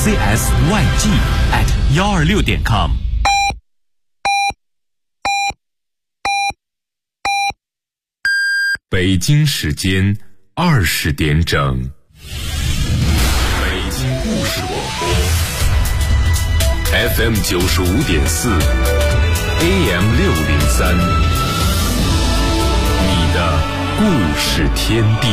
CSYG@126.com。北京时间20点整。北京故事广播 FM 95.4 AM 603，你的故事天地。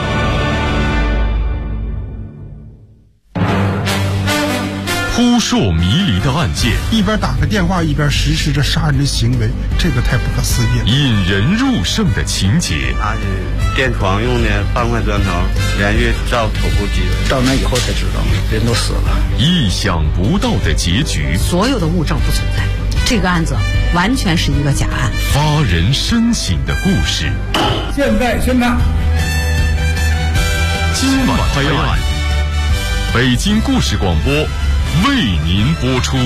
扑朔迷离的案件， 一边打个电话一边实施着杀人的行为，这个太不可思议了。 引人入胜的情节， 拿着电床用的半块砖头连续照头部击人， 到那以后才知道人都死了。 意想不到的结局， 所有的物证不存在，这个案子完全是一个假案。 发人深省的故事， 现在宣判。 今晚拍案，北京故事广播为您播出。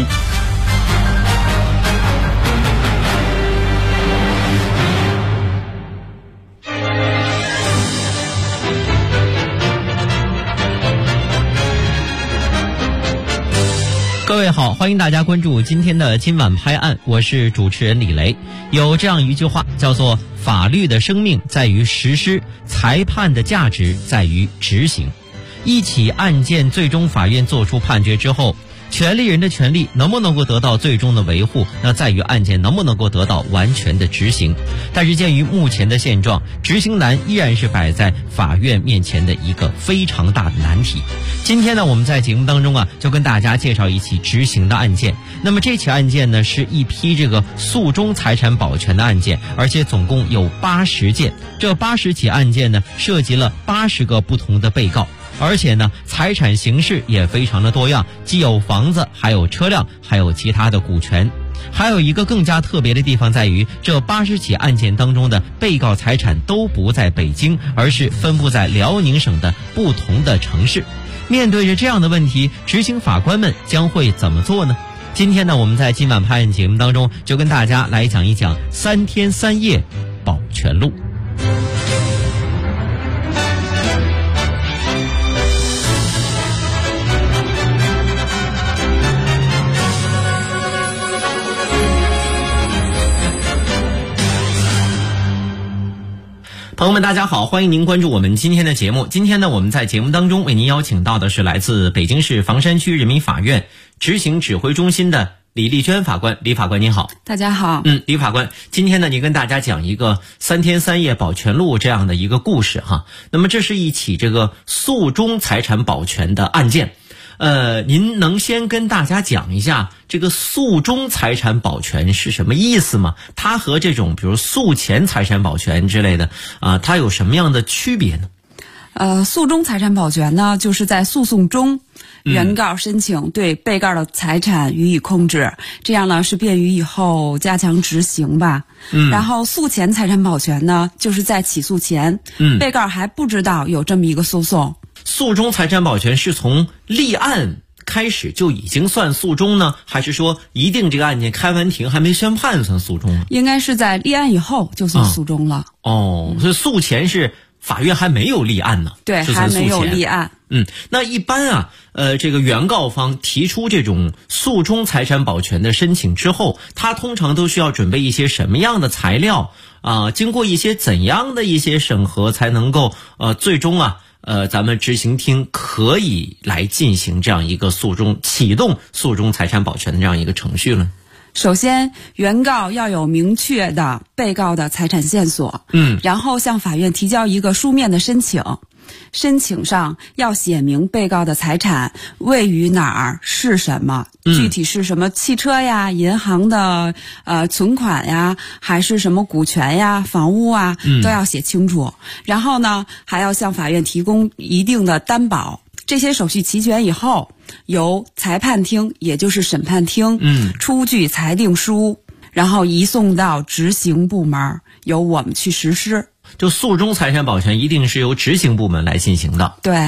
各位好，欢迎大家关注今天的今晚拍案，我是主持人李雷。有这样一句话叫做法律的生命在于实施，裁判的价值在于执行。一起案件最终法院作出判决之后，权利人的权利能不能够得到最终的维护，那在于案件能不能够得到完全的执行。但是鉴于目前的现状，执行难依然是摆在法院面前的一个非常大的难题。今天呢，我们在节目当中就跟大家介绍一起执行的案件。那么这起案件呢，是一批这个诉终财产保全的案件，而且总共有80件。这80起案件呢，涉及了80个不同的被告。而且呢，财产形式也非常的多样，既有房子，还有车辆，还有其他的股权。还有一个更加特别的地方在于，这80起案件当中的被告财产都不在北京，而是分布在辽宁省的不同的城市。面对着这样的问题，执行法官们将会怎么做呢？今天呢，我们在今晚拍案节目当中就跟大家来讲一讲3天3夜保全路。朋友们大家好，欢迎您关注我们今天的节目。今天呢，我们在节目当中为您邀请到的是来自北京市房山区人民法院执行指挥中心的李丽娟法官。李法官您好。 大家好。 李法官，今天呢，您跟大家讲一个3天3夜保全路这样的一个故事哈。那么这是一起这个诉终财产保全的案件。您能先跟大家讲一下这个诉终财产保全是什么意思吗？它和这种比如诉前财产保全之类的它有什么样的区别呢？ 诉终财产保全呢，就是在诉讼中，原告申请对被告的财产予以控制，这样呢是便于以后加强执行吧。然后诉前财产保全呢，就是在起诉前，被告还不知道有这么一个诉讼。 诉终财产保全是从立案开始就已经算诉终呢，还是说一定这个案件开完庭还没宣判算诉终呢？ 应该是在立案以后就算诉终了。 所以诉前是法院还没有立案呢。 对，还没有立案。 那一般这个原告方提出这种诉终财产保全的申请之后，他通常都需要准备一些什么样的材料经过一些怎样的一些审核才能够最终咱们执行厅可以来进行这样一个启动诉终财产保全的这样一个程序呢？ 首先，原告要有明确的被告的财产线索，然后向法院提交一个书面的申请。申请上要写明被告的财产位于哪儿，是什么，具体是什么汽车呀、银行的存款呀，还是什么股权呀、房屋啊，都要写清楚。然后呢，还要向法院提供一定的担保。这些手续齐全以后，由裁判厅，也就是审判厅，出具裁定书，然后移送到执行部门，由我们去实施。 就诉终财产保全一定是由执行部门来进行的。 对。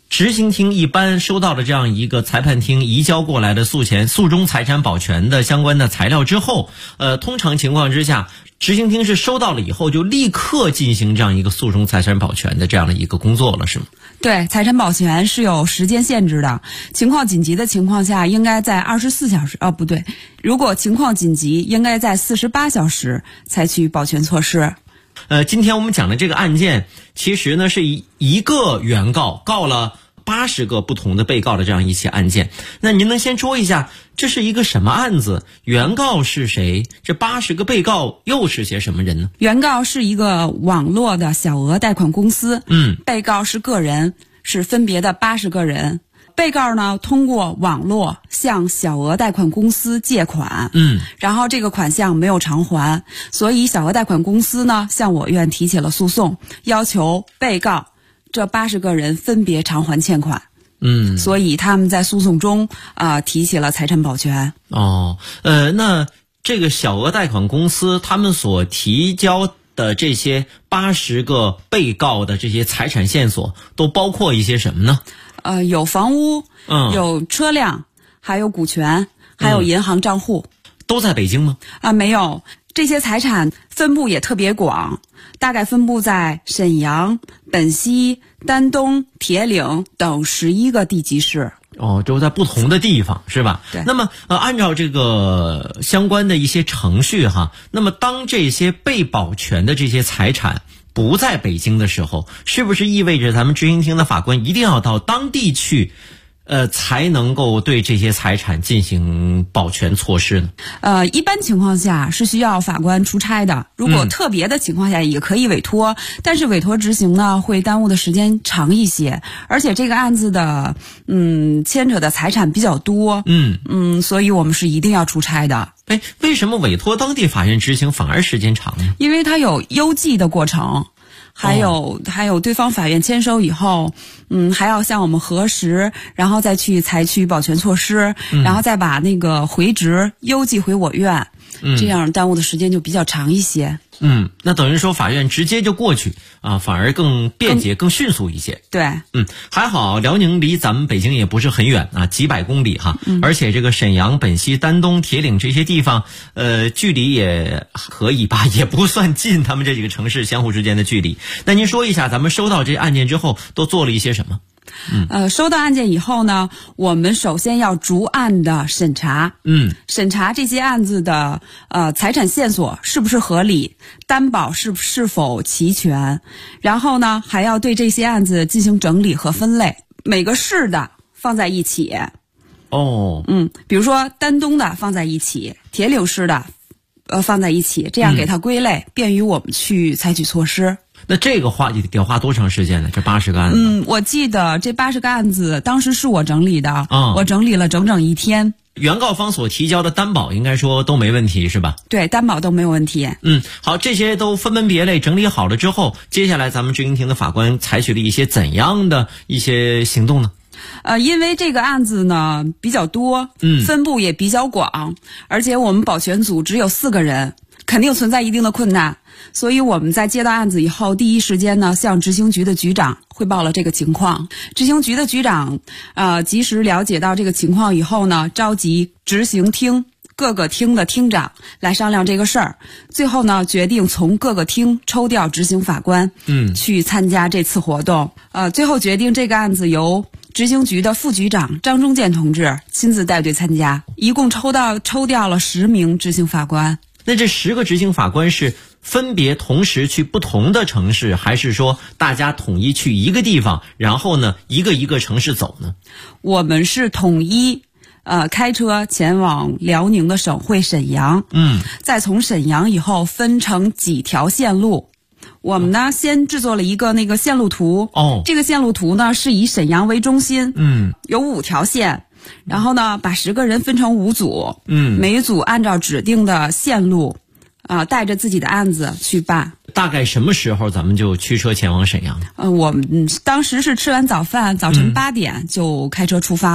执行厅一般收到了这样一个裁判厅移交过来的诉中财产保全的相关的材料之后，通常情况之下，执行厅是收到了以后就立刻进行这样一个诉中财产保全的这样的一个工作了，是吗？ 对，财产保全是有时间限制的，情况紧急的情况下应该在24小时，不对，如果情况紧急应该在48小时采取保全措施。 今天我们讲的这个案件其实呢是一个原告告了80个不同的被告的这样一起案件。那您能先说一下这是一个什么案子？原告是谁？这80个被告又是些什么人呢？ 原告是一个网络的小额贷款公司，被告是个人，是分别的80个人。被告呢通过网络向小额贷款公司借款，然后这个款项没有偿还，所以小额贷款公司呢向我院提起了诉讼，要求被告这80个人分别偿还欠款。所以他们在诉讼中提起了财产保全。 那这个小额贷款公司他们所提交的这些80个被告的这些财产线索都包括一些什么呢？ 有房屋，有车辆，还有股权，还有银行账户。 都在北京吗？ 没有，这些财产分布也特别广，大概分布在沈阳、本溪、丹东、铁岭等11个地级市。 都在不同的地方是吧？ 对。 那么按照这个相关的一些程序哈，那么当这些被保全的这些财产不在北京的时候，是不是意味着咱们执行厅的法官一定要到当地去才能够对这些财产进行保全措施呢？ 一般情况下是需要法官出差的，如果特别的情况下也可以委托，但是委托执行呢会耽误的时间长一些，而且这个案子的牵扯的财产比较多，所以我们是一定要出差的。 为什么委托当地法院执行反而时间长呢？ 因为它有邮寄的过程。还有对方法院签收以后，还要向我们核实，然后再去采取保全措施，然后再把那个回执邮寄回我院，这样耽误的时间就比较长一些。 那等于说法院直接就过去反而更便捷、更迅速一些。 对， 还好辽宁离咱们北京也不是很远几百公里哈，而且这个沈阳、本溪、丹东、铁岭这些地方，距离也可以吧，也不算近，他们这几个城市相互之间的距离。那您说一下，咱们收到这案件之后都做了一些什么？ 收到案件以后呢，我们首先要逐案的审查，审查这些案子的财产线索是不是合理，担保是否齐全，然后呢还要对这些案子进行整理和分类，每个市的放在一起。比如说丹东的放在一起，铁岭市的放在一起，这样给它归类，便于我们去采取措施。 那这个得花多长时间呢？这80个案子？ 我记得这80个案子当时是我整理的，我整理了整整1天。 原告方所提交的担保应该说都没问题是吧？ 对，担保都没有问题。 好，这些都分门别类整理好了之后，接下来咱们执行厅的法官采取了一些怎样的一些行动呢？ 因为这个案子呢比较多，分布也比较广，而且我们保全组只有4个人，肯定存在一定的困难，所以我们在接到案子以后，第一时间呢向执行局的局长汇报了这个情况。执行局的局长及时了解到这个情况以后呢，召集执行厅各个厅的厅长来商量这个事儿，最后呢决定从各个厅抽调执行法官去参加这次活动。最后决定这个案子由执行局的副局长张忠建同志亲自带队参加，一共抽调了10名执行法官。 那这10个执行法官是分别同时去不同的城市，还是说大家统一去一个地方，然后呢一个城市走呢？我们是统一开车前往辽宁的省会沈阳，再从沈阳以后分成几条线路。我们呢先制作了一个那个线路图，这个线路图呢是以沈阳为中心，有5条线，然后呢把10个人分成5组，每一组按照指定的线路带着自己的案子去办。 大概什么时候咱们就驱车前往沈阳？ 我们当时是吃完早饭，早晨8点就开车出发了。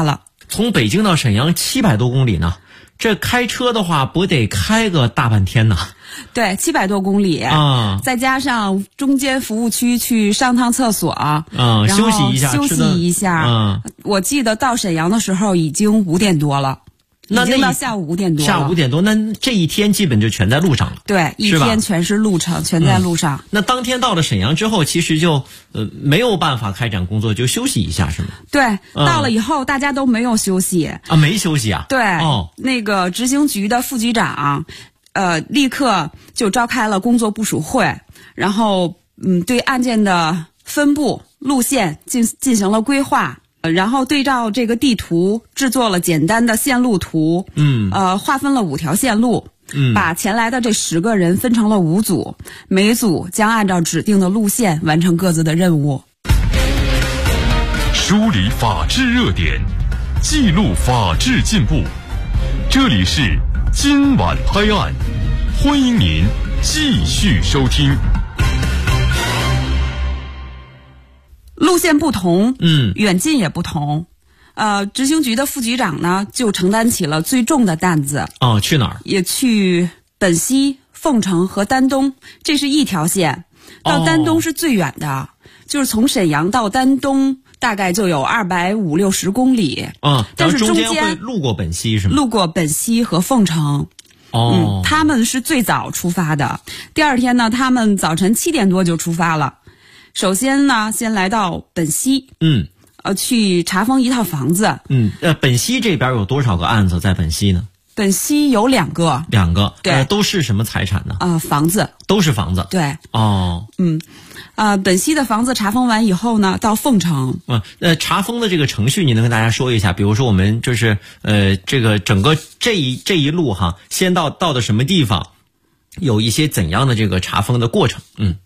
从北京到沈阳700多公里呢，这开车的话不得开个大半天呢？ 对，700多公里啊， 再加上中间服务区去上趟厕所然后休息一下。 我记得到沈阳的时候已经5点多了。已经到下午5点多了。 下午5点多，那这一天基本就全在路上了。 对，一天全是路程，全在路上。 那当天到了沈阳之后，其实就没有办法开展工作，就休息一下是吗？ 对，到了以后大家都没有休息啊，没休息啊？ 对，那个执行局的副局长，立刻就召开了工作部署会，然后对案件的分布路线进行了规划。然后对照这个地图制作了简单的线路图，划分了5条线路，把前来的这10个人分成了5组，每组将按照指定的路线完成各自的任务。 梳理法治热点，记录法治进步，这里是今晚拍案，欢迎您继续收听。 路线不同，远近也不同。执行局的副局长呢，就承担起了最重的担子。 去哪儿？ 也去本溪、凤城和丹东，这是一条线。到丹东是最远的，就是从沈阳到丹东大概就有250-260公里。但是中间会路过本溪是吗？ 路过本溪和凤城。他们是最早出发的。第二天呢，他们早晨7点多就出发了。首先呢，先来到本溪，去查封一套房子。 本溪这边有多少个案子在本溪呢？ 本溪有2个。 2个， 对， 都是什么财产呢？ 房子。 都是房子。 对。本溪的房子查封完以后呢，到凤城。 查封的这个程序，你能跟大家说一下？比如说我们就是这个整个这一路哈，先到的什么地方，有一些怎样的这个查封的过程？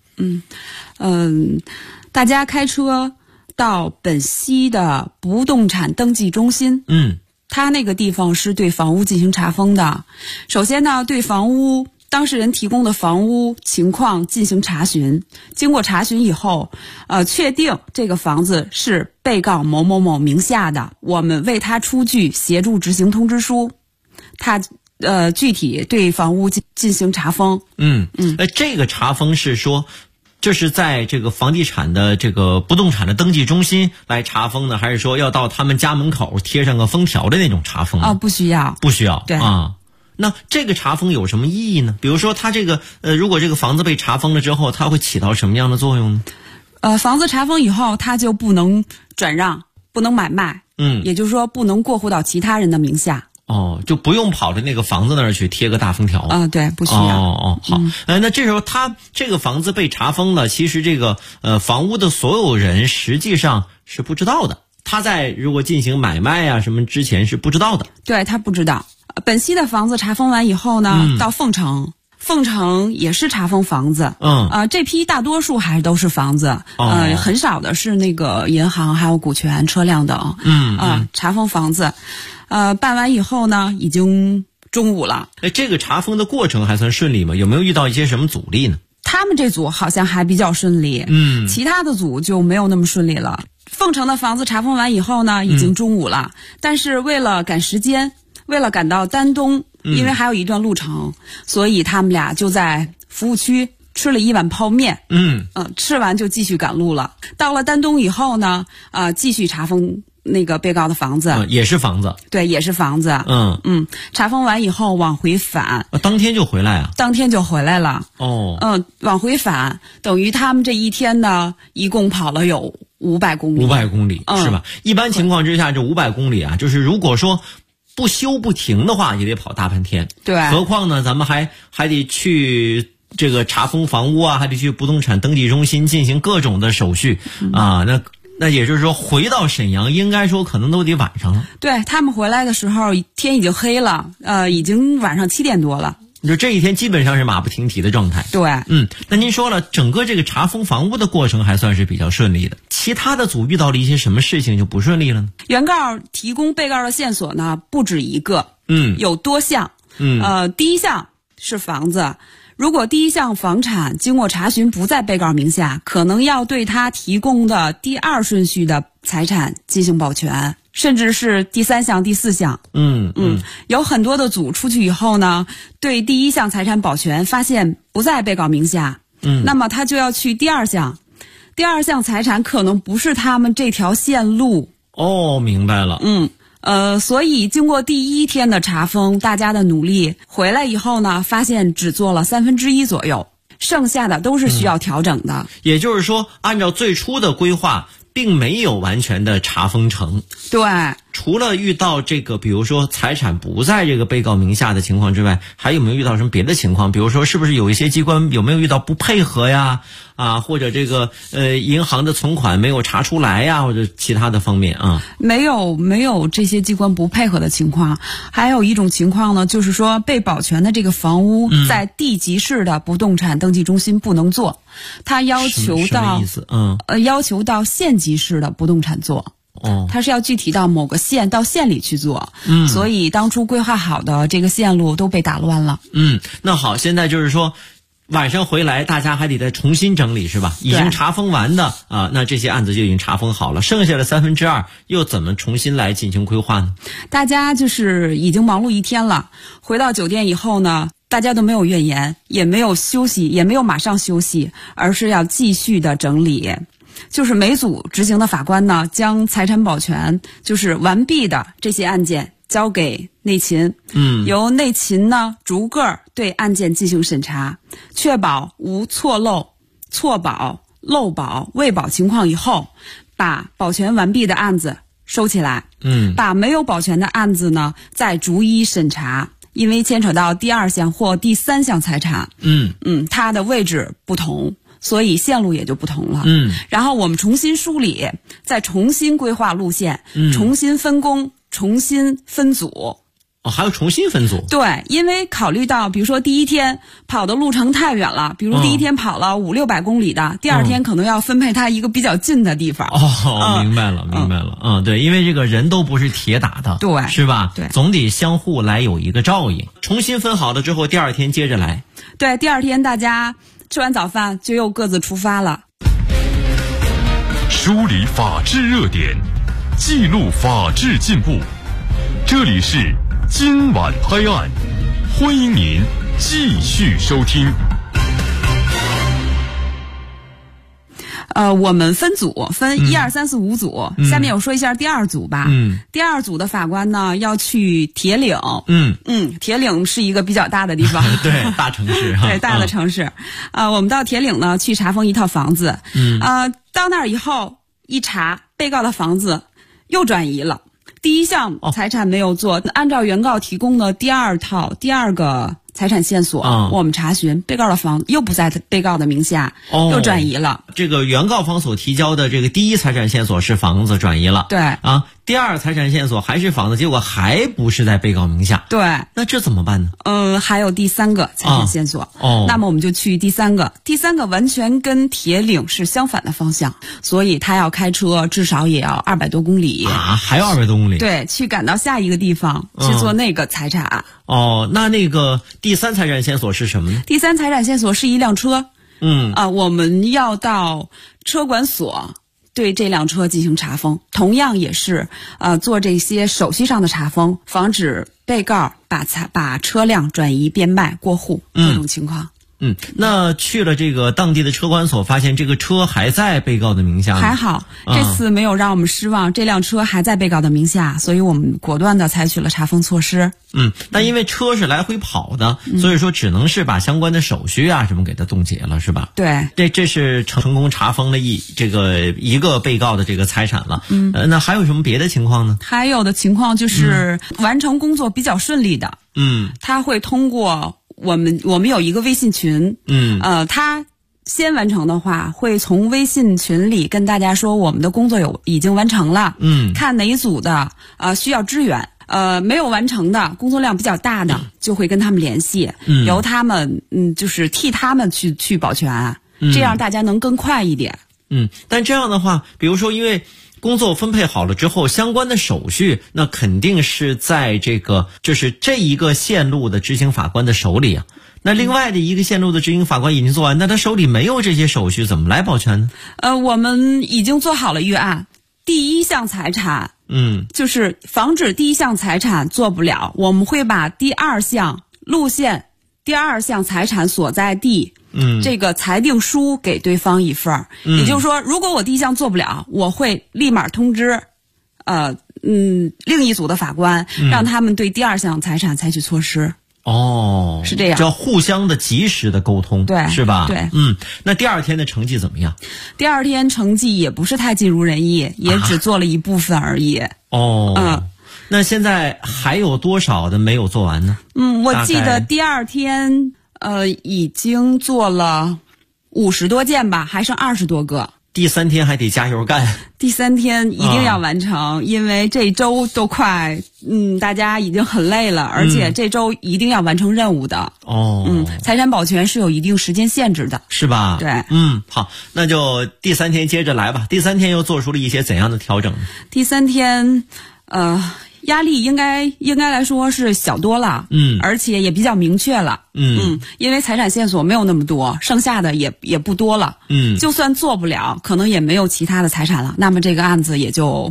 大家开车到本溪的不动产登记中心，他那个地方是对房屋进行查封的。首先呢，对房屋当事人提供的房屋情况进行查询，经过查询以后，确定这个房子是被告某某某名下的，我们为他出具协助执行通知书，他具体对房屋进行查封。 这个查封是说，这是在这个房地产的这个不动产的登记中心来查封呢，还是说要到他们家门口贴上个封条的那种查封呢？ 不需要。 不需要。 对那这个查封有什么意义呢？比如说它这个如果这个房子被查封了之后，它会起到什么样的作用呢？ 房子查封以后，它就不能转让，不能买卖，也就是说不能过户到其他人的名下。 就不用跑到那个房子那儿去贴个大封条。 对，不需要。 好。那这时候他这个房子被查封了，其实这个房屋的所有人实际上是不知道的。他在如果进行买卖啊什么之前是不知道的。 对，他不知道。本溪的房子查封完以后呢，到凤城也是查封房子。这批大多数还都是房子。很少的是那个银行还有股权、车辆等。查封房子。办完以后呢，已经中午了。 这个查封的过程还算顺利吗？有没有遇到一些什么阻力呢？ 他们这组好像还比较顺利。其他的组就没有那么顺利了。凤城的房子查封完以后呢，已经中午了。但是为了赶时间，为了赶到丹东，因为还有一段路程，所以他们俩就在服务区吃了1碗泡面。吃完就继续赶路了。到了丹东以后呢，继续查封那个被告的房子。 也是房子。 对，也是房子。查封完以后往回返。 当天就回来啊？ 当天就回来了。往回返等于他们这一天呢，一共跑了有500公里。 500公里，是吧？一般情况之下，这500公里啊，就是如果说不休不停的话，也得跑大半天。 对。 何况呢，咱们还得去这个查封房屋啊，还得去不动产登记中心进行各种的手续啊。那也就是说，回到沈阳应该说可能都得晚上了。 对，他们回来的时候天已经黑了，已经晚上7点多了。 就这一天基本上是马不停蹄的状态。 对。 那您说了，整个这个查封房屋的过程还算是比较顺利的。其他的组遇到了一些什么事情就不顺利了呢？ 原告提供被告的线索呢，不止一个。有多项。第一项是房子。如果第一项房产经过查询不在被告名下，可能要对他提供的第2顺序的财产进行保全。 甚至是第3项、第4项。有很多的组出去以后呢，对第1项财产保全发现不在被告名下，那么他就要去第2项，第2项财产可能不是他们这条线路。 明白了。 所以经过第1天的查封，大家的努力回来以后呢，发现只做了1/3左右，剩下的都是需要调整的。 也就是说，按照最初的规划，并没有完全的查封成。 对， 除了遇到这个比如说财产不在这个被告名下的情况之外，还有没有遇到什么别的情况？比如说是不是有一些机关有没有遇到不配合呀？或者这个银行的存款没有查出来呀，或者其他的方面啊？没有这些机关不配合的情况。还有一种情况呢，就是说被保全的这个房屋在地级市的不动产登记中心不能做，他要求到要求到县级市的不动产做。它是要具体到某个县到县里去做，所以当初规划好的这个线路都被打乱了。 那好，现在就是说晚上回来大家还得再重新整理是吧？已经查封完的那这些案子就已经查封好了，剩下的2/3又怎么重新来进行规划呢？ 大家就是已经忙碌1天了，回到酒店以后呢，大家都没有怨言，也没有休息，也没有马上休息，而是要继续的整理。就是每组执行的法官呢，将财产保全就是完毕的这些案件交给内勤，由内勤呢逐个对案件进行审查，确保无错漏、错保、漏保、未保情况以后，把保全完毕的案子收起来，把没有保全的案子呢再逐一审查，因为牵扯到第2项或第3项财产，它的位置不同，所以线路也就不同了。然后我们重新梳理，再重新规划路线，重新分工，重新分组。 还要重新分组？ 对，因为考虑到比如说第1天跑的路程太远了，比如第1天跑了500-600公里的，第2天可能要分配他一个比较近的地方。 明白了。对，因为这个人都不是铁打的， 对， 是吧？ 对， 总得相互来有一个照应。重新分好了之后，第2天接着来。 对，第2天大家吃完早饭就又各自出发了。 梳理法治热点，记录法治进步。这里是今晚拍案，欢迎您继续收听。 我们分组，分1、2、3、4、5组。下面我说一下第2组吧。第2组的法官呢要去铁岭。铁岭是一个比较大的地方。 对，大城市。 对，大的城市。我们到铁岭呢去查封一套房子。到那儿以后一查，被告的房子又转移了。第1项财产没有做，按照原告提供的第2个财产线索，我们查询被告的房又不在被告的名下，又转移了。 这个原告方所提交的这个第1财产线索是房子转移了， 对第2财产线索还是房子，结果还不是在被告名下， 对， 那这怎么办呢？ 还有第3个财产线索，那么我们就去第3个，第3个完全跟铁岭是相反的方向，所以他要开车至少也要200多公里还要200多公里， 对，去赶到下一个地方去做那个财产。 那个第3财产线索是什么呢？ 第3财产线索是一辆车，我们要到车管所对这辆车进行查封，同样也是做这些手续上的查封，防止被告把车辆转移变卖过户这种情况。 那去了这个当地的车管所，发现这个车还在被告的名下。 还好，这次没有让我们失望，这辆车还在被告的名下，所以我们果断的采取了查封措施。 但因为车是来回跑的，所以说只能是把相关的手续什么给它冻结了，是吧？ 对， 这是成功查封了一个被告的这个财产了。那还有什么别的情况呢？ 还有的情况就是完成工作比较顺利的，他会通过我们有一个微信群，他先完成的话，会从微信群里跟大家说我们的工作已经完成了，看哪一组的需要支援，没有完成的工作量比较大的，就会跟他们联系，由他们就是替他们去保全，这样大家能更快一点。 但这样的话，比如说因为工作分配好了之后，相关的手续那肯定是在就是这一个线路的执行法官的手里啊。那另外的一个线路的执行法官已经做完，那他手里没有这些手续，怎么来保全呢？ 我们已经做好了预案，第1项财产就是防止第一项财产做不了，我们会把第二项路线、第二项财产所在地，这个裁定书给对方一份儿。也就是说，如果我第一项做不了，我会立马通知，另一组的法官，让他们对第二项财产采取措施。 哦， 是这样， 要互相的及时的沟通， 对， 是吧？ 对， 那第二天的成绩怎么样？ 第二天成绩也不是太尽如人意，也只做了一部分而已。 那现在还有多少的没有做完呢？ 我记得第二天已经做了50多件吧，还剩20多个。 第3天还得加油干。 第3天一定要完成，因为这周都快，大家已经很累了，而且这周一定要完成任务的。财产保全是有一定时间限制的， 是吧？ 对， 好，那就第3天接着来吧。第3天又做出了一些怎样的调整呢？ 第3天，压力应该来说是小多了，而且也比较明确了，因为财产线索没有那么多，剩下的也不多了，就算做不了，可能也没有其他的财产了，那么这个案子也就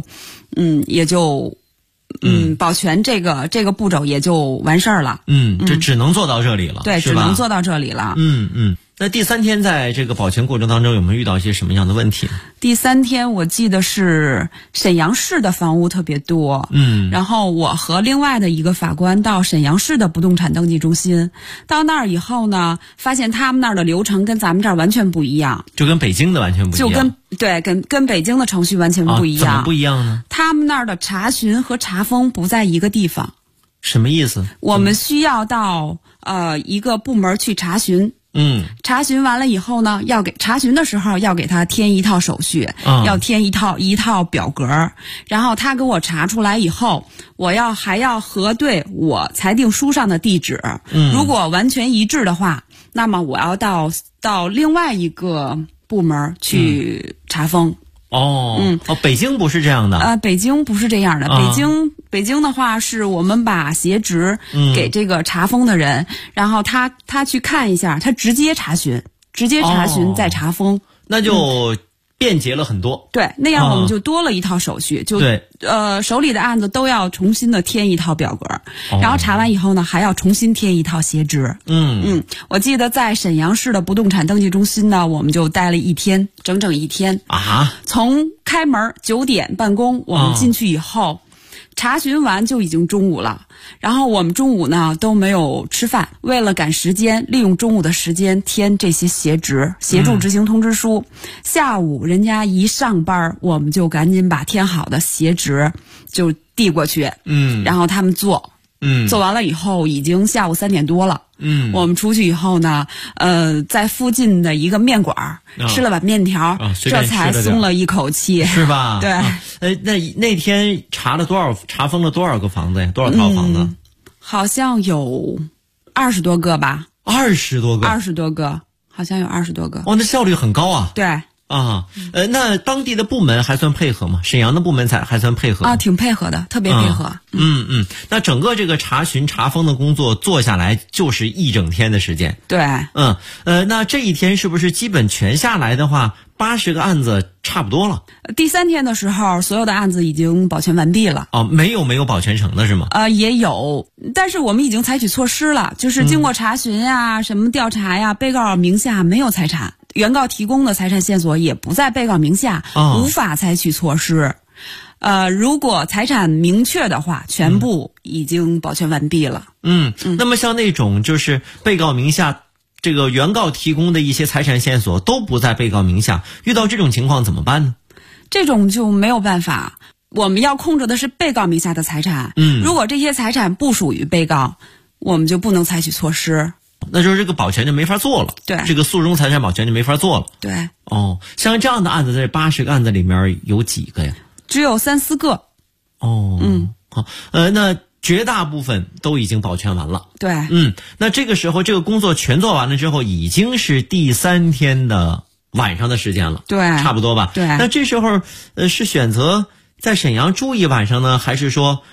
保全这个步骤也就完事儿了， 这只能做到这里了， 对，只能做到这里了， 那第3天在这个保全过程当中有没有遇到一些什么样的问题？ 第3天我记得是沈阳市的房屋特别多，然后我和另外的一个法官到沈阳市的不动产登记中心，到那儿以后呢，发现他们那儿的流程跟咱们这儿完全不一样， 就跟北京的完全不一样， 跟北京的程序完全不一样。 怎么不一样呢？ 他们那儿的查询和查封不在一个地方。 什么意思？ 我们需要到一个部门去查询。查询完了以后呢，查询的时候要给他填一套手续，要填一套表格，然后他给我查出来以后，我还要核对我裁定书上的地址，如果完全一致的话，那么我要到另外一个部门去查封。北京不是这样的。北京不是这样的。北京的话是我们把鞋值给这个查封的人，然后他去看一下，他直接查询再查封， 那就便捷了很多。 对，那样我们就多了一套手续，手里的案子都要重新的填一套表格，然后查完以后呢，还要重新填一套鞋值。我记得在沈阳市的不动产登记中心呢，我们就待了整整一天啊。从开门9点办公，我们进去以后，查询完就已经中午了，然后我们中午呢都没有吃饭，为了赶时间，利用中午的时间填这些鞋值，协助执行通知书。下午人家一上班，我们就赶紧把填好的鞋值就递过去，然后他们做完了以后已经下午3点多了。我们出去以后呢，在附近的一个面馆吃了碗面条，这才松了一口气， 是吧？ 对。 那天查封了多少个房子呀？多少套房子？ 好像有20多个吧。 20多个 ？20多个，好像有20多个。 那效率很高啊。 对。 那当地的部门还算配合吗？沈阳的部门还算配合挺配合的，特别配合。 那整个这个查询查封的工作做下来就是1整天的时间。 对。 那这一天是不是基本全下来的话，80个案子差不多了？ 第3天的时候，所有的案子已经保全完毕了。 没有保全成的是吗？ 也有，但是我们已经采取措施了，就是经过查询呀、什么调查呀，被告名下没有财产，原告提供的财产线索也不在被告名下，无法采取措施。如果财产明确的话，全部已经保全完毕了。 那么像那种就是被告名下，这个原告提供的一些财产线索都不在被告名下，遇到这种情况怎么办呢？ 这种就没有办法，我们要控制的是被告名下的财产。如果这些财产不属于被告，我们就不能采取措施。 那就是这个保全就没法做了。 对， 这个诉讼财产保全就没法做了。 对。 像这样的案子，在80个案子里面有几个呀？ 只有3、4个。 好，那绝大部分都已经保全完了。 对。 那这个时候这个工作全做完了之后，已经是第3天的晚上的时间了。 对， 差不多吧。 对。 那这时候是选择在沈阳住一晚上呢，还是说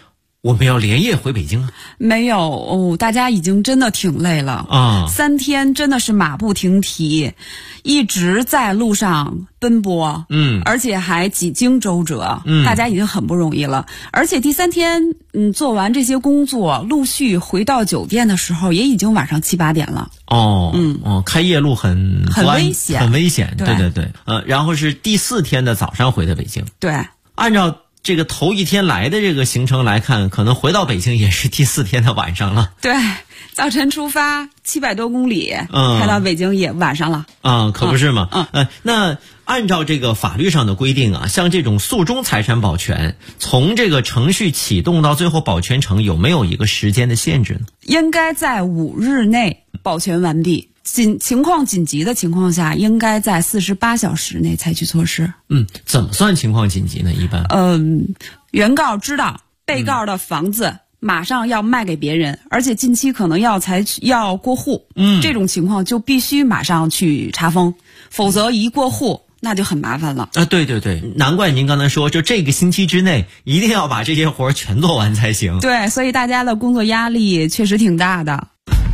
我们要连夜回北京啊？ 没有哦，大家已经真的挺累了啊，3天真的是马不停蹄，一直在路上奔波，而且还几经周折，大家已经很不容易了。而且第3天，做完这些工作，陆续回到酒店的时候，也已经晚上7、8点了。 开夜路很危险， 很危险。对，然后是第4天的早上回的北京。 对， 按照这个头一天来的这个行程来看，可能回到北京也是第4天的晚上了。 对，早晨出发700多公里，开到北京也晚上了。 可不是嘛。那按照这个法律上的规定啊，像这种诉讼财产保全，从这个程序启动到最后保全成，有没有一个时间的限制呢？ 应该在5日内保全完毕。情况紧急的情况下，应该在48小时内采取措施。 怎么算情况紧急呢？一般， 原告知道被告的房子马上要卖给别人，而且近期可能要过户，这种情况就必须马上去查封，否则一过户那就很麻烦了啊！对，难怪您刚才说，就这个星期之内一定要把这些活全做完才行。 对，所以大家的工作压力确实挺大的。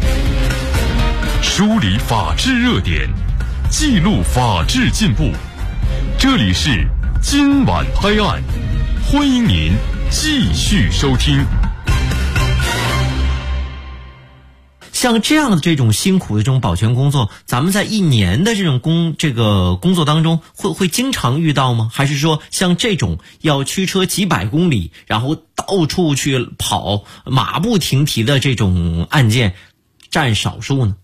梳理法治热点，记录法治进步。这里是今晚拍案，欢迎您继续收听。 像这样的这种辛苦的这种保全工作，咱们在1年的这种工作当中会经常遇到吗？还是说像这种要驱车几百公里，然后到处去跑，马不停蹄的这种案件占少数呢？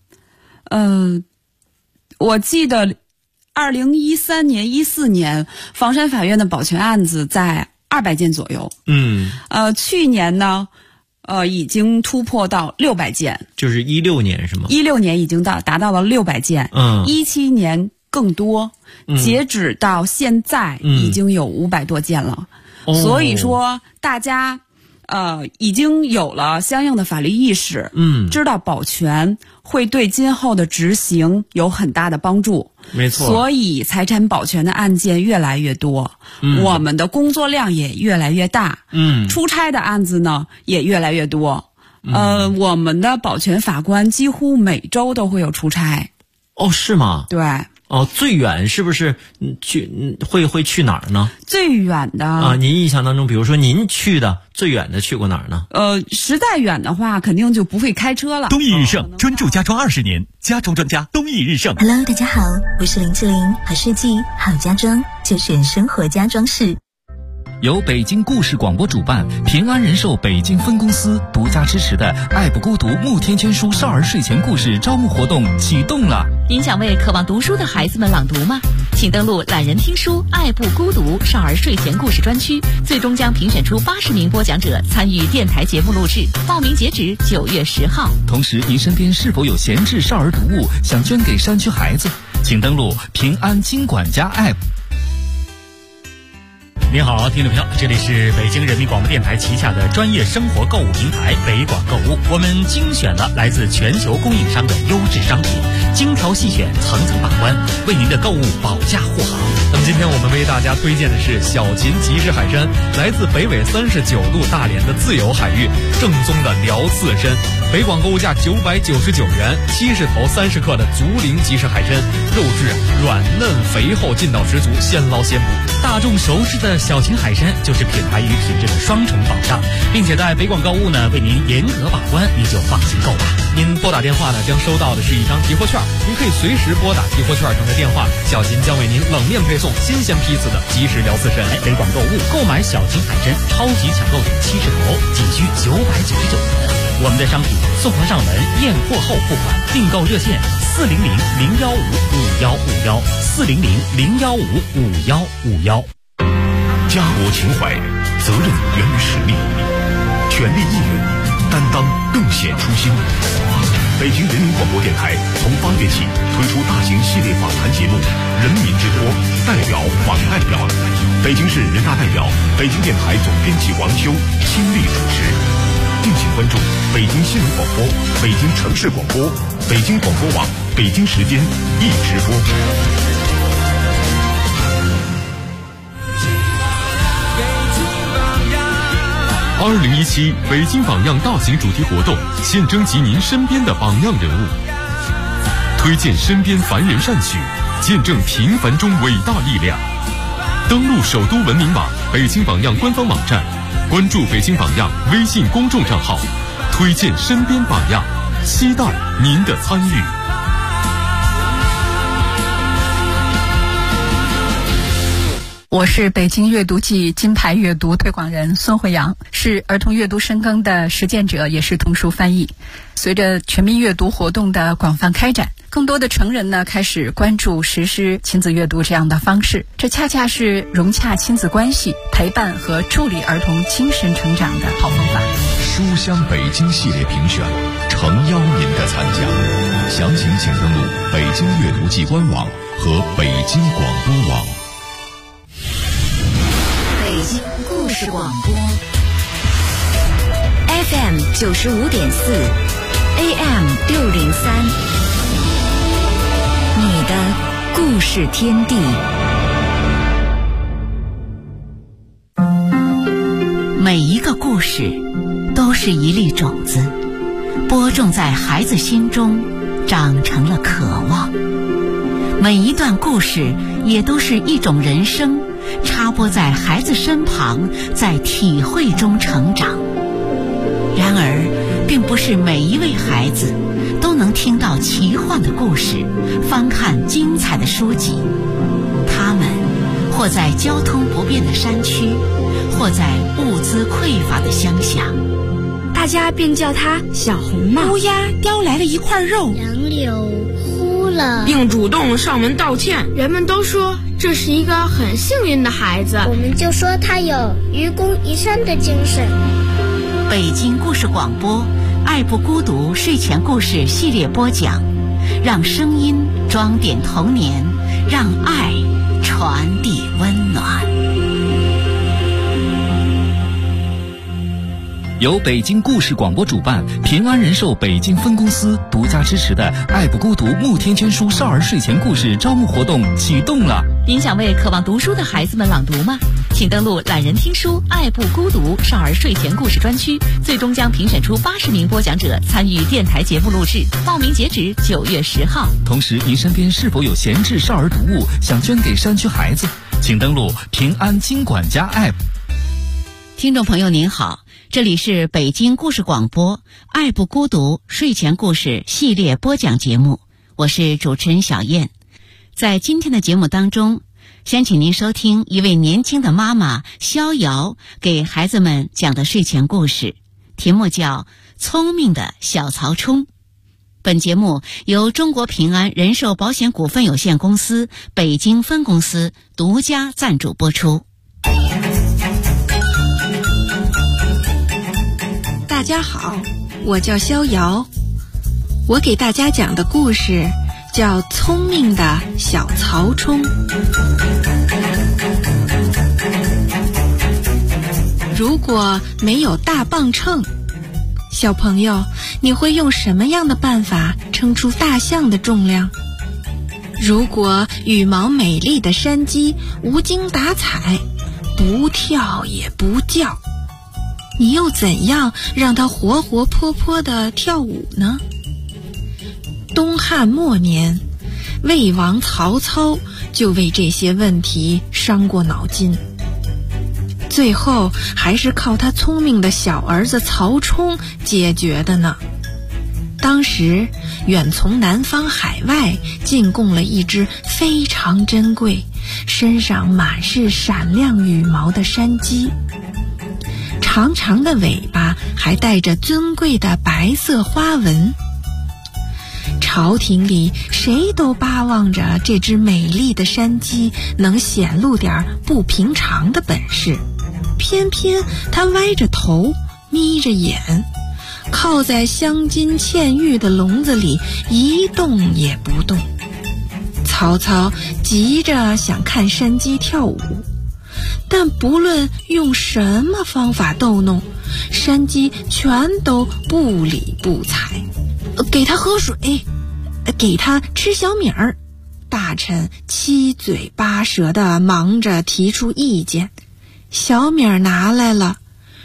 我记得2013年、14年房山法院的保全案子在200件左右。去年呢，已经突破到600件， 就是16年是吗 ？16年已经达到了600件。17年更多，截止到现在已经有500多件了。所以说，大家已经有了相应的法律意识，知道保全会对今后的执行有很大的帮助。 没错， 所以财产保全的案件越来越多，我们的工作量也越来越大，出差的案子呢也越来越多。我们的保全法官几乎每周都会有出差。 是吗？ 对。 最远是不是会去哪儿呢？ 最远的您印象当中，比如说您去的最远的去过哪儿呢？ 实在远的话，肯定就不会开车了。 东义日盛专注家装20年，家装专家东义日盛。 Hello， 大家好，我是林志玲，好设计好家装就选生活家装饰。 由北京故事广播主办，平安人寿北京分公司独家支持的爱不孤独慕天娟书少儿睡前故事招募活动启动了。 您想为渴望读书的孩子们朗读吗？请登录懒人听书爱不孤独少儿睡前故事专区，最终将评选出80名播讲者参与电台节目录制，报名截止9月10号。 同时，您身边是否有闲置少儿读物想捐给山区孩子？请登录平安金管家 App。 您好，听众朋友，这里是北京人民广播电台旗下的专业生活购物平台北广购物。我们精选了来自全球供应商的优质商品，精挑细选，层层把关，为您的购物保驾护航。 那么今天我们为大家推荐的是小秦集市海参，来自北纬39度大连的自由海域，正宗的辽刺参。北广购物价999元，70头30克的竹林集市海参，肉质软嫩肥厚，劲道十足，现捞现补。 大众熟知的小秦海参就是品牌与品质的双重保障，并且在北广购物呢为您严格把关，您就放心购吧。 您拨打电话呢将收到的是一张提货券，您可以随时拨打提货券上的电话，小秦将为您冷面配送新鲜批次的即食辽刺参。 北广购物购买小秦海参超级抢购点70头，仅需999元。我们的商品送货上门，验货后付款，订购热线400-015-5151，400-015-5151。 家国情怀，责任源于实力，权力义务，担当更显初心。北京人民广播电台从8月起推出大型系列访谈节目《人民之托》，代表访代表，北京市人大代表、北京电台总编辑王秋亲力主持。敬请关注北京新闻广播、北京城市广播、北京广播网、北京时间一直播。 好， 2017北京榜样大型主题活动现征集您身边的榜样人物，推荐身边凡人善举，见证平凡中伟大力量。登录首都文明网北京榜样官方网站，关注北京榜样微信公众账号，推荐身边榜样，期待您的参与。 我是北京阅读季金牌阅读推广人孙慧阳，是儿童阅读深耕的实践者，也是童书翻译。随着全民阅读活动的广泛开展，更多的成人呢开始关注实施亲子阅读这样的方式，这恰恰是融洽亲子关系、陪伴和助力儿童精神成长的好方法。 书香北京系列评选，诚邀您的参加。详情请登录北京阅读季官网和北京广播网。 北京故事广播 FM 95.4 AM 603，你的故事天地。每一个故事都是一粒种子，播种在孩子心中，长成了渴望。每一段故事也都是一种人生，插播在孩子身旁，在体会中成长。然而，并不是每一位孩子都能听到奇幻的故事，翻看精彩的书籍。他们或在交通不便的山区，或在物资匮乏的乡下， 大家便叫他小红帽。 乌鸦叼来了一块肉， 杨柳哭了， 并主动上门道歉。 人们都说这是一个很幸运的孩子， 我们就说他有愚公移山的精神。 北京故事广播爱不孤独睡前故事系列播讲，让声音装点童年，让爱传递温暖。 由北京故事广播主办，平安人寿北京分公司独家支持的爱不孤独慕天娟书少儿睡前故事招募活动启动了。 您想为渴望读书的孩子们朗读吗？请登录懒人听书爱不孤独少儿睡前故事专区，最终将评选出80名播讲者参与电台节目录制，报名截止9月10号。 同时，您身边是否有闲置少儿读物想捐给山区孩子？请登录平安金管家 App。 听众朋友您好，这里是北京故事广播爱不孤独睡前故事系列播讲节目，我是主持人小燕。在今天的节目当中，先请您收听一位年轻的妈妈逍遥给孩子们讲的睡前故事，题目叫《聪明的小曹冲》。本节目由中国平安人寿保险股份有限公司北京分公司独家赞助播出。 大家好，我叫逍遥，我给大家讲的故事叫《聪明的小曹冲》。如果没有大磅秤，小朋友，你会用什么样的办法称出大象的重量？如果羽毛美丽的山鸡无精打采，不跳也不叫，你又怎样让它活活泼泼地跳舞呢？东汉末年，魏王曹操就为这些问题伤过脑筋，最后还是靠他聪明的小儿子曹冲解决的呢。当时远从南方海外进贡了一只非常珍贵、身上满是闪亮羽毛的山鸡，长长的尾巴还带着尊贵的白色花纹。朝廷里谁都巴望着这只美丽的山鸡能显露点不平常的本事，偏偏它歪着头，眯着眼，靠在镶金嵌玉的笼子里一动也不动。曹操急着想看山鸡跳舞，但不论用什么方法逗弄，山鸡全都不理不睬。给它喝水，给它吃小米儿，大臣七嘴八舌地忙着提出意见。小米儿拿来了，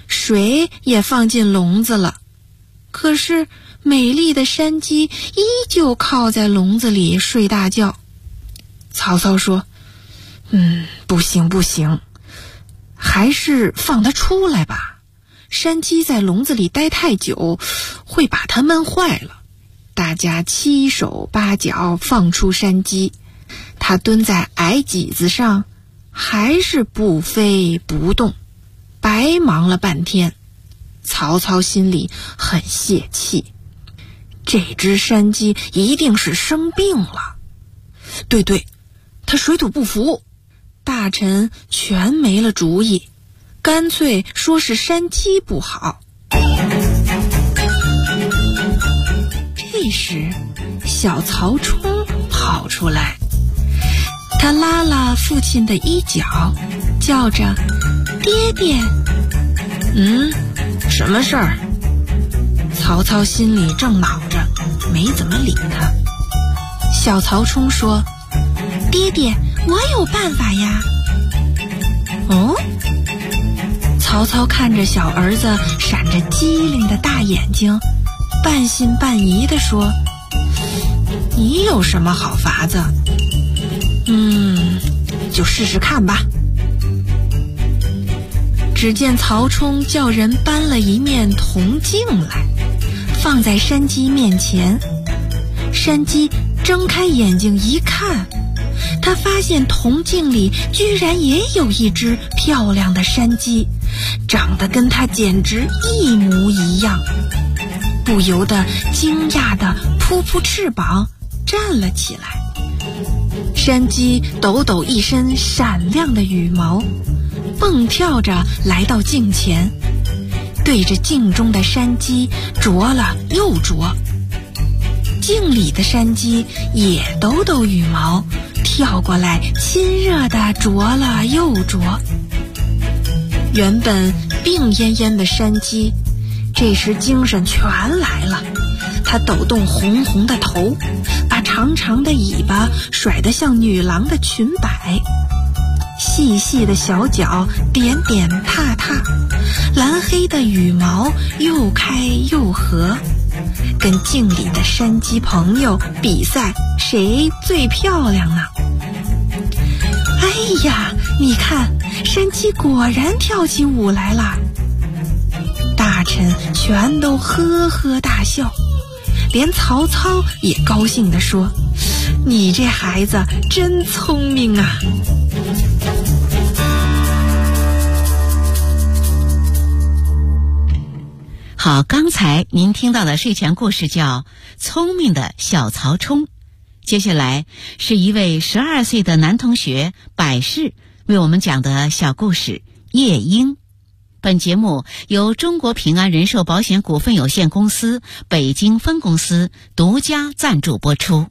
水也放进笼子了，可是美丽的山鸡依旧靠在笼子里睡大觉。曹操说：不行，还是放它出来吧。山鸡在笼子里待太久，会把它闷坏了。大家七手八脚放出山鸡，它蹲在矮几子上，还是不飞不动，白忙了半天。曹操心里很泄气，这只山鸡一定是生病了。对，它水土不服。大臣全没了主意，干脆说是山鸡不好。这时小曹冲跑出来，他拉了父亲的衣角，叫着：爹爹。什么事儿？曹操心里正恼着，没怎么理他。小曹冲说：爹爹，我有办法呀。曹操看着小儿子闪着机灵的大眼睛，半信半疑地说：你有什么好法子？就试试看吧。只见曹冲叫人搬了一面铜镜来，放在山鸡面前。山鸡睁开眼睛一看，他发现铜镜里居然也有一只漂亮的山鸡，长得跟他简直一模一样，不由得惊讶地扑扑翅膀站了起来。山鸡抖抖一身闪亮的羽毛，蹦跳着来到镜前，对着镜中的山鸡啄了又啄。镜里的山鸡也抖抖羽毛，跳过来亲热地啄了又啄。原本病恹恹的山鸡这时精神全来了，它抖动红红的头，把长长的尾巴甩得像女郎的裙摆，细细的小脚点点踏踏，蓝黑的羽毛又开又合，跟镜里的山鸡朋友比赛谁最漂亮呢。哎呀，你看，山鸡果然跳起舞来了。大臣全都呵呵大笑，连曹操也高兴地说：你这孩子真聪明啊。 好，刚才您听到的睡前故事叫《聪明的小曹冲》，接下来是一位12岁的男同学百世为我们讲的小故事夜莺。本节目由中国平安人寿保险股份有限公司北京分公司独家赞助播出。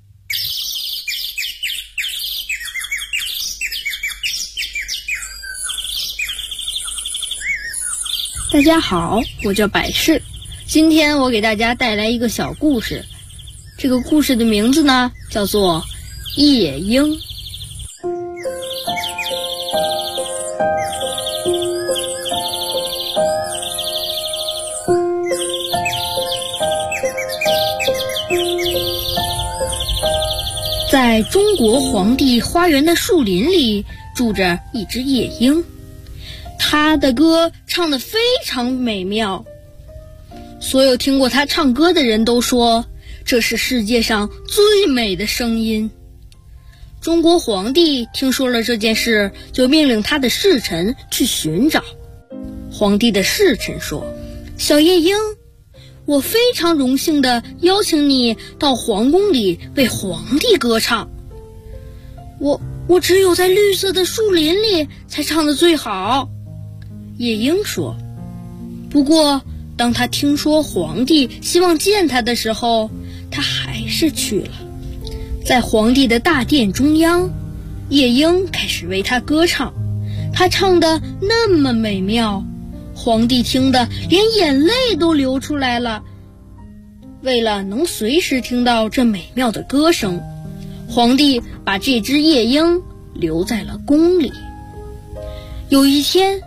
大家好，我叫百世，今天我给大家带来一个小故事。这个故事的名字呢，叫做夜莺。在中国皇帝花园的树林里住着一只夜莺，它的歌唱得非常美妙，所有听过它唱歌的人都说这是世界上最美的声音。中国皇帝听说了这件事，就命令他的侍臣去寻找。皇帝的侍臣说：小夜莺，我非常荣幸地邀请你到皇宫里为皇帝歌唱。我只有在绿色的树林里才唱得最好。夜莺说。不过当他听说皇帝希望见他的时候，他还是去了。在皇帝的大殿中央，夜莺开始为他歌唱，他唱得那么美妙，皇帝听得连眼泪都流出来了。为了能随时听到这美妙的歌声，皇帝把这只夜莺留在了宫里。有一天，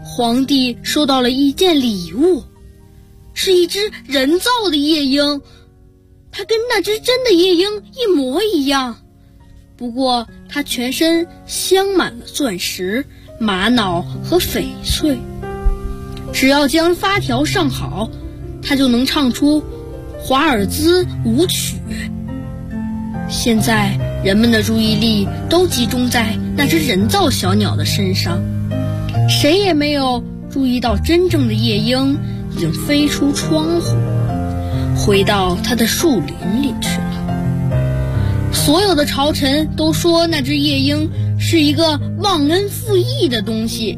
皇帝收到了一件礼物，是一只人造的夜莺，它跟那只真的夜莺一模一样，不过它全身镶满了钻石、玛瑙和翡翠，只要将发条上好，它就能唱出华尔兹舞曲。现在人们的注意力都集中在那只人造小鸟的身上，谁也没有注意到真正的夜莺已经飞出窗户，回到它的树林里去了。所有的朝臣都说那只夜莺是一个忘恩负义的东西。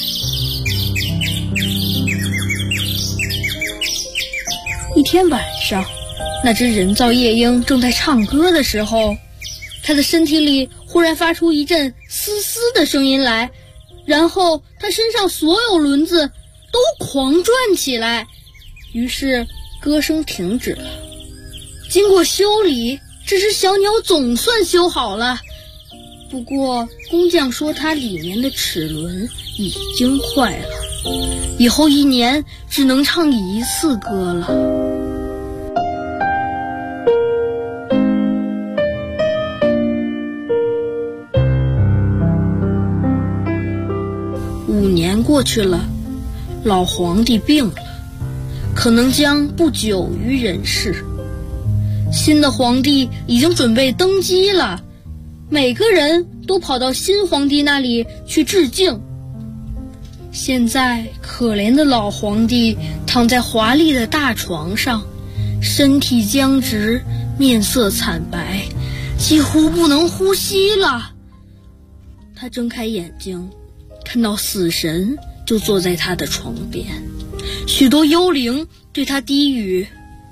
一天晚上，那只人造夜莺正在唱歌的时候，它的身体里忽然发出一阵嘶嘶的声音来，然后它身上所有轮子都狂转起来，于是歌声停止了。经过修理，这只小鸟总算修好了，不过工匠说它里面的齿轮已经坏了，以后1年只能唱1次歌了。5年过去了，老皇帝病了，可能将不久于人世。新的皇帝已经准备登基了，每个人都跑到新皇帝那里去致敬。现在可怜的老皇帝躺在华丽的大床上，身体僵直，面色惨白，几乎不能呼吸了。他睁开眼睛，看到死神就坐在他的床边，许多幽灵对他低语：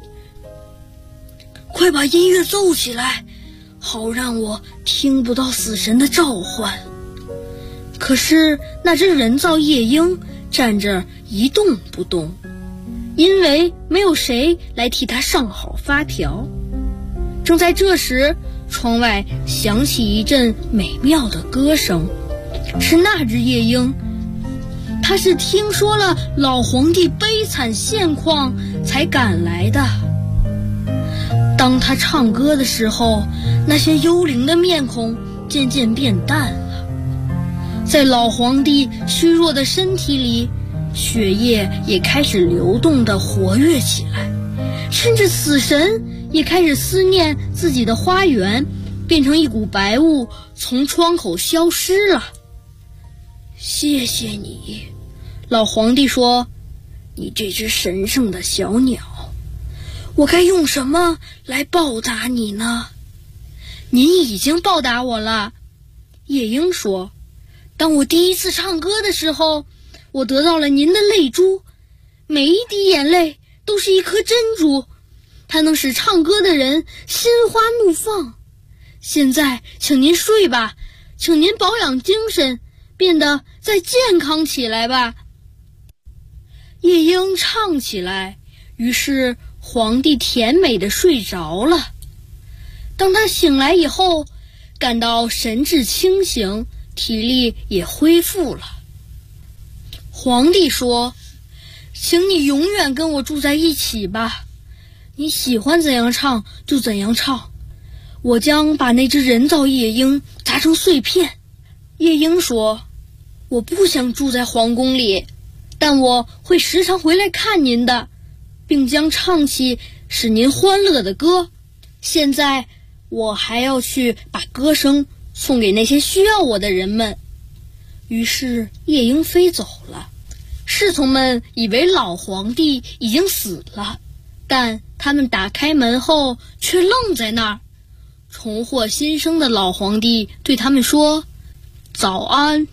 快把音乐奏起来，好让我听不到死神的召唤。可是那只人造夜莺站着一动不动，因为没有谁来替他上好发条。正在这时，窗外响起一阵美妙的歌声，是那只夜莺，他是听说了老皇帝悲惨现况才赶来的。当他唱歌的时候，那些幽灵的面孔渐渐变淡了，在老皇帝虚弱的身体里，血液也开始流动地活跃起来，甚至死神也开始思念自己的花园，变成一股白雾从窗口消失了。谢谢你，老皇帝说，你这只神圣的小鸟，我该用什么来报答你呢？您已经报答我了，夜莺说，当我第一次唱歌的时候，我得到了您的泪珠，每一滴眼泪都是一颗珍珠，它能使唱歌的人心花怒放。现在请您睡吧，请您保养精神，变得再健康起来吧。夜莺唱起来，于是皇帝甜美地睡着了。当他醒来以后，感到神志清醒，体力也恢复了。皇帝说，请你永远跟我住在一起吧，你喜欢怎样唱就怎样唱，我将把那只人造夜莺砸成碎片。夜莺说，我不想住在皇宫里，但我会时常回来看您的，并将唱起使您欢乐的歌。现在我还要去把歌声送给那些需要我的人们。于是夜莺飞走了，侍从们以为老皇帝已经死了，但他们打开门后却愣在那儿。重获新生的老皇帝对他们说，早安。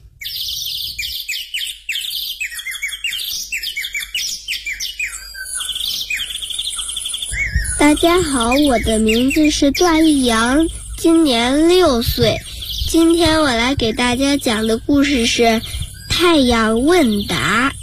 大家好，我的名字是段一阳，今年6岁。今天我来给大家讲的故事是《太阳问答》。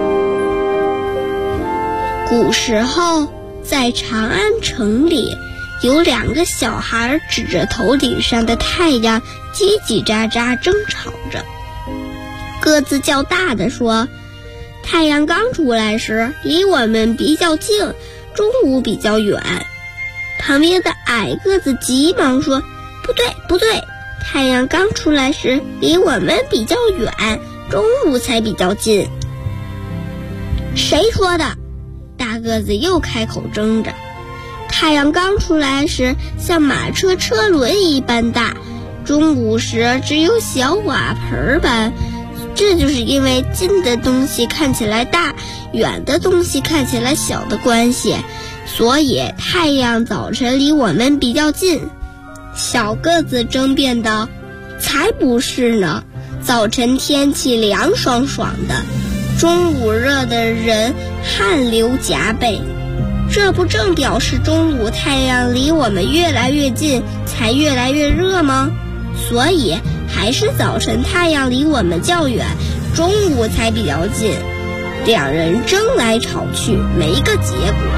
古时候，在长安城里有2个小孩指着头顶上的太阳叽叽喳喳争吵着。个子较大的说，太阳刚出来时离我们比较近，中午比较远。旁边的矮个子急忙说，不对，太阳刚出来时离我们比较远，中午才比较近。谁说的？大个子又开口争着。太阳刚出来时像马车车轮一般大，中午时只有小瓦盆般。这就是因为近的东西看起来大，远的东西看起来小的关系，所以太阳早晨离我们比较近。小个子争辩道，才不是呢，早晨天气凉爽爽的，中午热的人汗流浃背，这不正表示中午太阳离我们越来越近，才越来越热吗？所以还是早晨太阳离我们较远，中午才比较近。2人争来吵去，没个结果。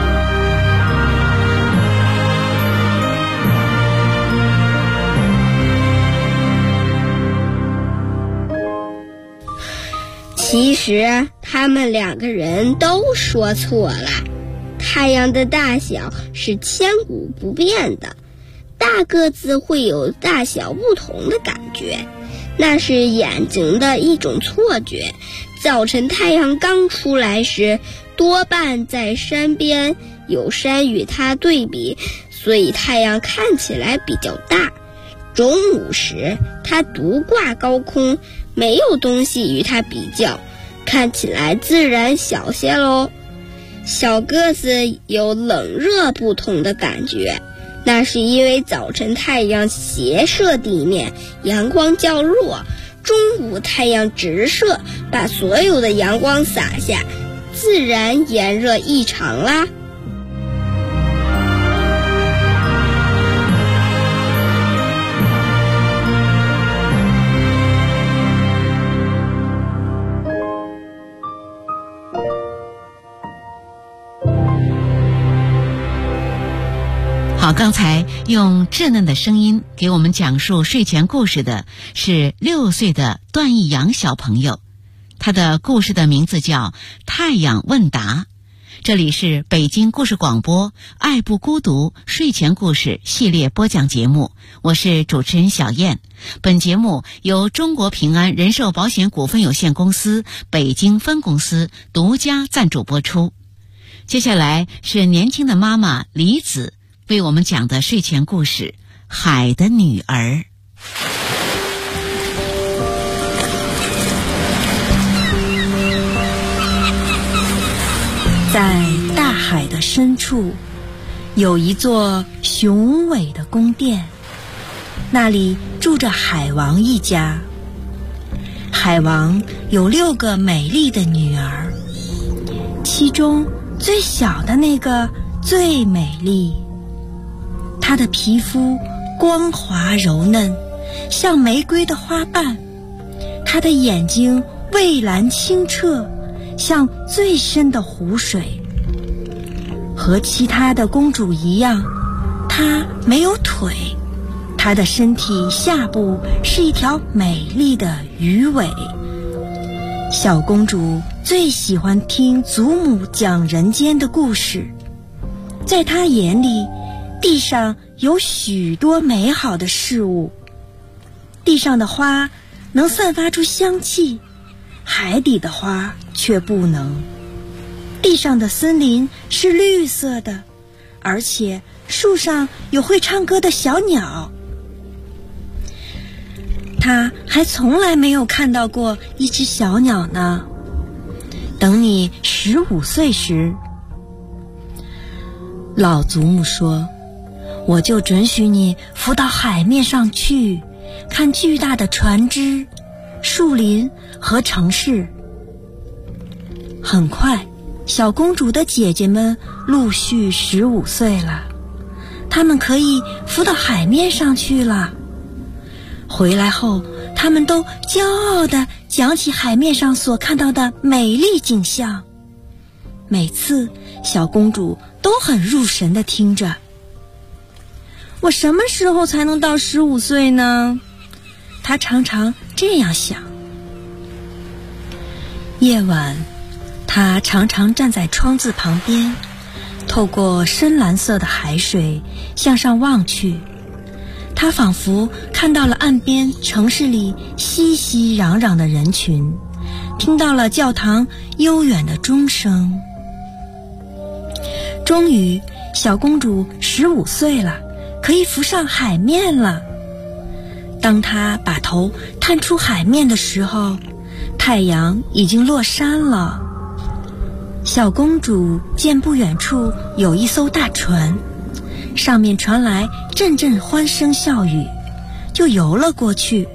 其实他们2个人都说错了，太阳的大小是千古不变的，大个子会有大小不同的感觉，那是眼睛的一种错觉。早晨太阳刚出来时，多半在山边，有山与它对比，所以太阳看起来比较大。中午时，它独挂高空，没有东西与它比较，看起来自然小些咯。小个子有冷热不同的感觉，那是因为早晨太阳斜射地面，阳光较弱，中午太阳直射，把所有的阳光洒下，自然炎热异常啦。 好，刚才用稚嫩的声音给我们讲述睡前故事的是6岁的段义阳小朋友，他的故事的名字叫《太阳问答》。这里是北京故事广播爱不孤独睡前故事系列播讲节目，我是主持人小燕。本节目由中国平安人寿保险股份有限公司北京分公司独家赞助播出。接下来是年轻的妈妈李子为我们讲的睡前故事《海的女儿》。 在大海的深处，有一座雄伟的宫殿，那里住着海王一家。海王有6个美丽的女儿，其中最小的那个最美丽。她的皮肤光滑柔嫩，像玫瑰的花瓣，她的眼睛蔚蓝清澈，像最深的湖水。和其他的公主一样，她没有腿，她的身体下部是一条美丽的鱼尾。小公主最喜欢听祖母讲人间的故事，在她眼里，地上有许多美好的事物。地上的花能散发出香气，海底的花却不能。地上的森林是绿色的，而且树上有会唱歌的小鸟。他还从来没有看到过一只小鸟呢。等你15岁时，老祖母说，我就准许你浮到海面上去，看巨大的船只、树林和城市。很快，小公主的姐姐们陆续15岁了，她们可以浮到海面上去了。回来后，她们都骄傲地讲起海面上所看到的美丽景象。每次，小公主都很入神地听着。 我什么时候才能到15岁呢？他常常这样想。夜晚，他常常站在窗子旁边，透过深蓝色的海水向上望去，他仿佛看到了岸边城市里熙熙攘攘的人群，听到了教堂悠远的钟声。终于，小公主15岁了，可以浮上海面了。当她把头探出海面的时候，太阳已经落山了。小公主见不远处有一艘大船，上面传来阵阵欢声笑语，就游了过去。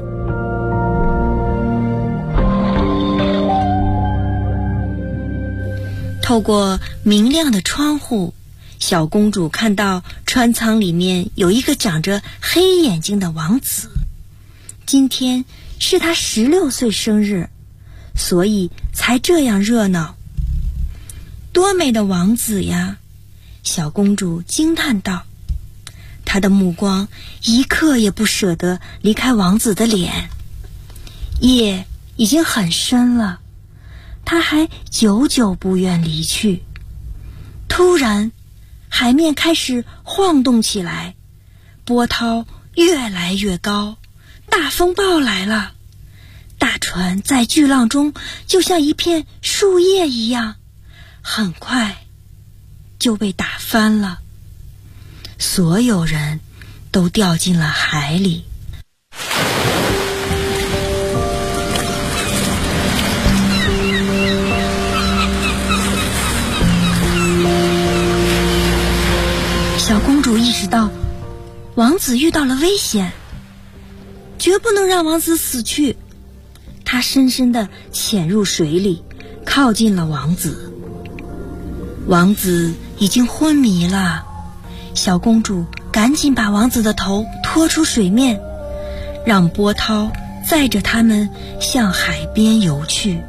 透过明亮的窗户，小公主看到船舱里面有一个长着黑眼睛的王子。今天是他16岁生日，所以才这样热闹。多美的王子呀！小公主惊叹道。她的目光一刻也不舍得离开王子的脸。夜已经很深了，她还久久不愿离去。突然，海面开始晃动起来，波涛越来越高，大风暴来了。大船在巨浪中就像一片树叶一样，很快就被打翻了，所有人都掉进了海里。小公主意识到，王子遇到了危险，绝不能让王子死去。她深深地潜入水里，靠近了王子。王子已经昏迷了，小公主赶紧把王子的头拖出水面，让波涛载着他们向海边游去。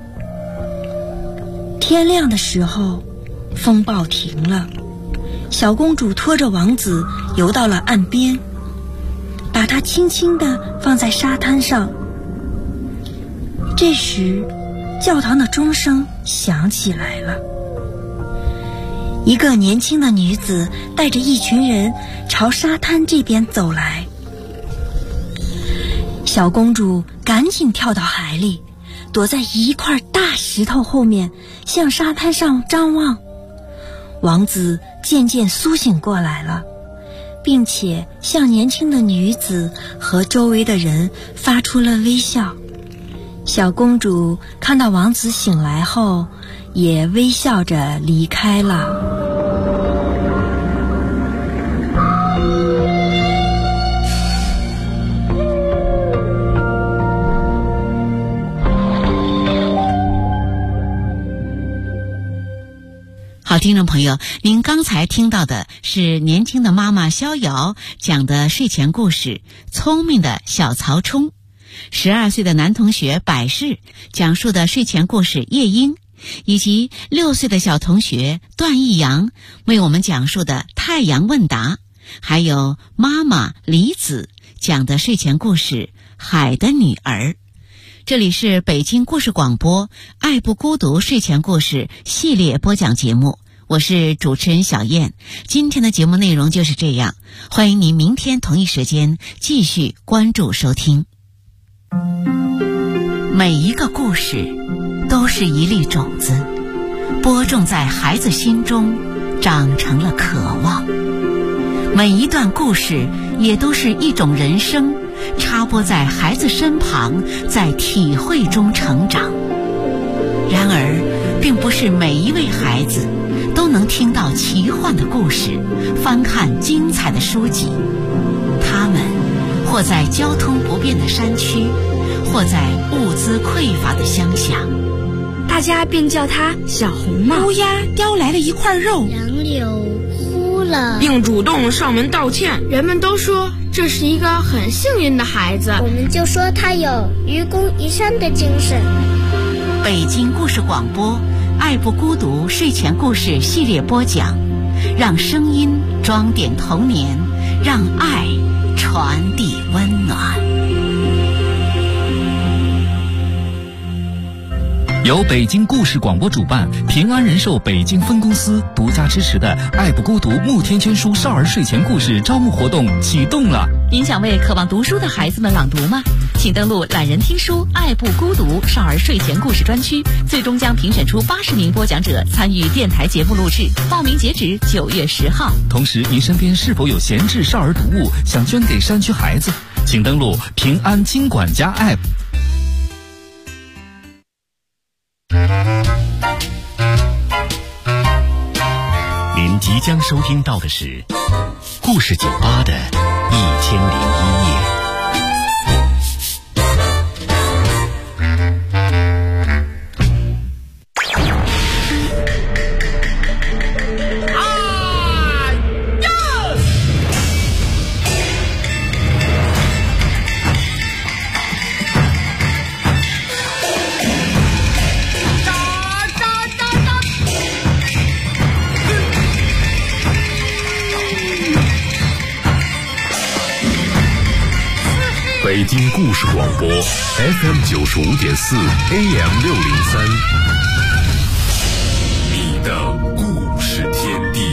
天亮的时候，风暴停了，小公主拖着王子游到了岸边，把他轻轻地放在沙滩上。这时，教堂的钟声响起来了。一个年轻的女子带着一群人朝沙滩这边走来。小公主赶紧跳到海里，躲在一块大石头后面，向沙滩上张望。王子渐渐苏醒过来了，并且向年轻的女子和周围的人发出了微笑。小公主看到王子醒来后，也微笑着离开了。 好，听众朋友，您刚才听到的是年轻的妈妈逍遥讲的睡前故事《聪明的小曹冲》，12岁的男同学百世讲述的睡前故事《夜莺》，以及6岁的小同学段奕阳为我们讲述的《太阳问答》，还有妈妈李子讲的睡前故事《海的女儿》。这里是北京故事广播爱不孤独睡前故事系列播讲节目，我是主持人小燕。今天的节目内容就是这样，欢迎您明天同一时间继续关注收听。每一个故事都是一粒种子，播种在孩子心中，长成了渴望。每一段故事也都是一种人生，插播在孩子身旁，在体会中成长。然而，并不是每一位孩子都能听到奇幻的故事，翻看精彩的书籍。他们或在交通不便的山区，或在物资匮乏的乡下， 大家便叫他小红帽。 乌鸦叼来了一块肉， 杨柳哭了， 并主动上门道歉。人们都说这是一个很幸运的孩子， 我们就说他有愚公移山的精神。 北京故事广播爱不孤独睡前故事系列播讲，让声音装点童年， 让爱传递温暖。 由北京故事广播主办，平安人寿北京分公司独家支持的爱不孤独慕天天书少儿睡前故事招募活动启动了。 您想为渴望读书的孩子们朗读吗？请登录懒人听书爱不孤独少儿睡前故事专区，最终将评选出80名播讲者参与电台节目录制，报名截止9月10号。 同时，您身边是否有闲置少儿读物想捐给山区孩子？请登录平安金管家 App。 您即将收听到的是故事酒吧的1001夜。北京故事广播 FM 95.4 AM 603，你的故事天地。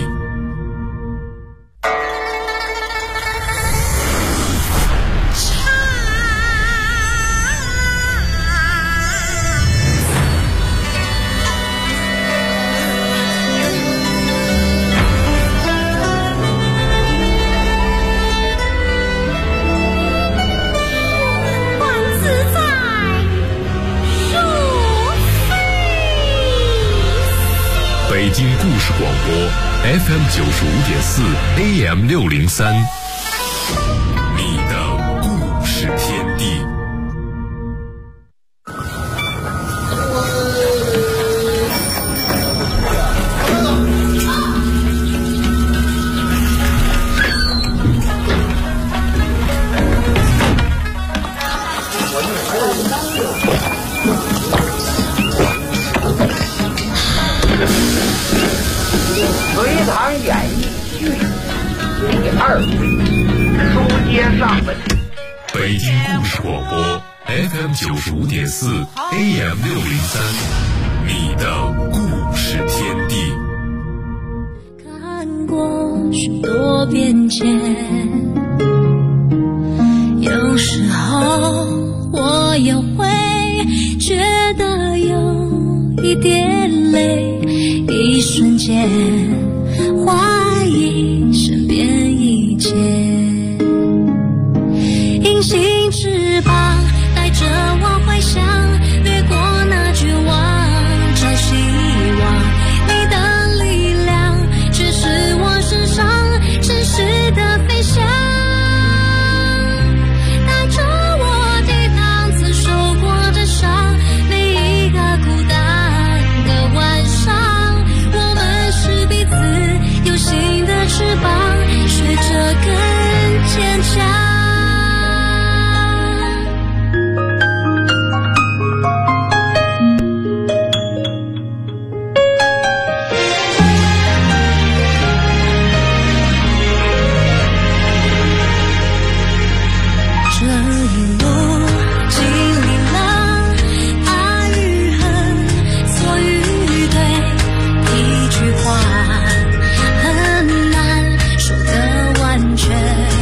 北京故事广播 FM 95.4 AM 603，你的故事天地。 隋唐演艺剧第2回，书接上文。 北京故事广播 FM 95.4 AM 603，你的故事天地。 看过许多变迁，有时候我也会觉得有一点累，一瞬间怀疑身边一切，隐形翅膀带着我回想，掠过那绝望，找希望，你的力量却是我身上真实的飞翔，带着我抵挡曾受过的伤，每一个孤单的晚上，我们是彼此有形的翅膀，学着更坚强。这一路经历了爱与恨，错与对，一句话很难说得完全。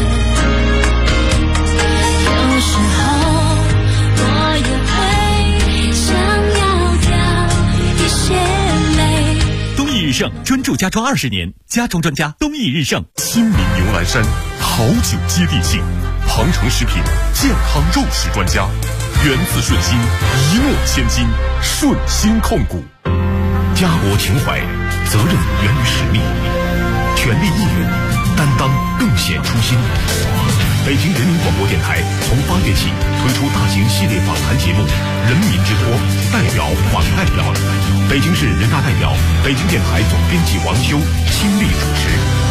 有时候我也会想要掉一些泪。 东益日盛专注家装20年，家装专家东益日盛。亲民牛栏山，好酒接地气。庞城食品健康肉食专家，源自顺心，一诺千金，顺心控股。 家国情怀，责任源于使命，全力意愿，担当更显初心。北京人民广播电台从8月起推出大型系列访谈节目《人民之托》，代表访代表，北京市人大代表、北京电台总编辑王修亲力主持。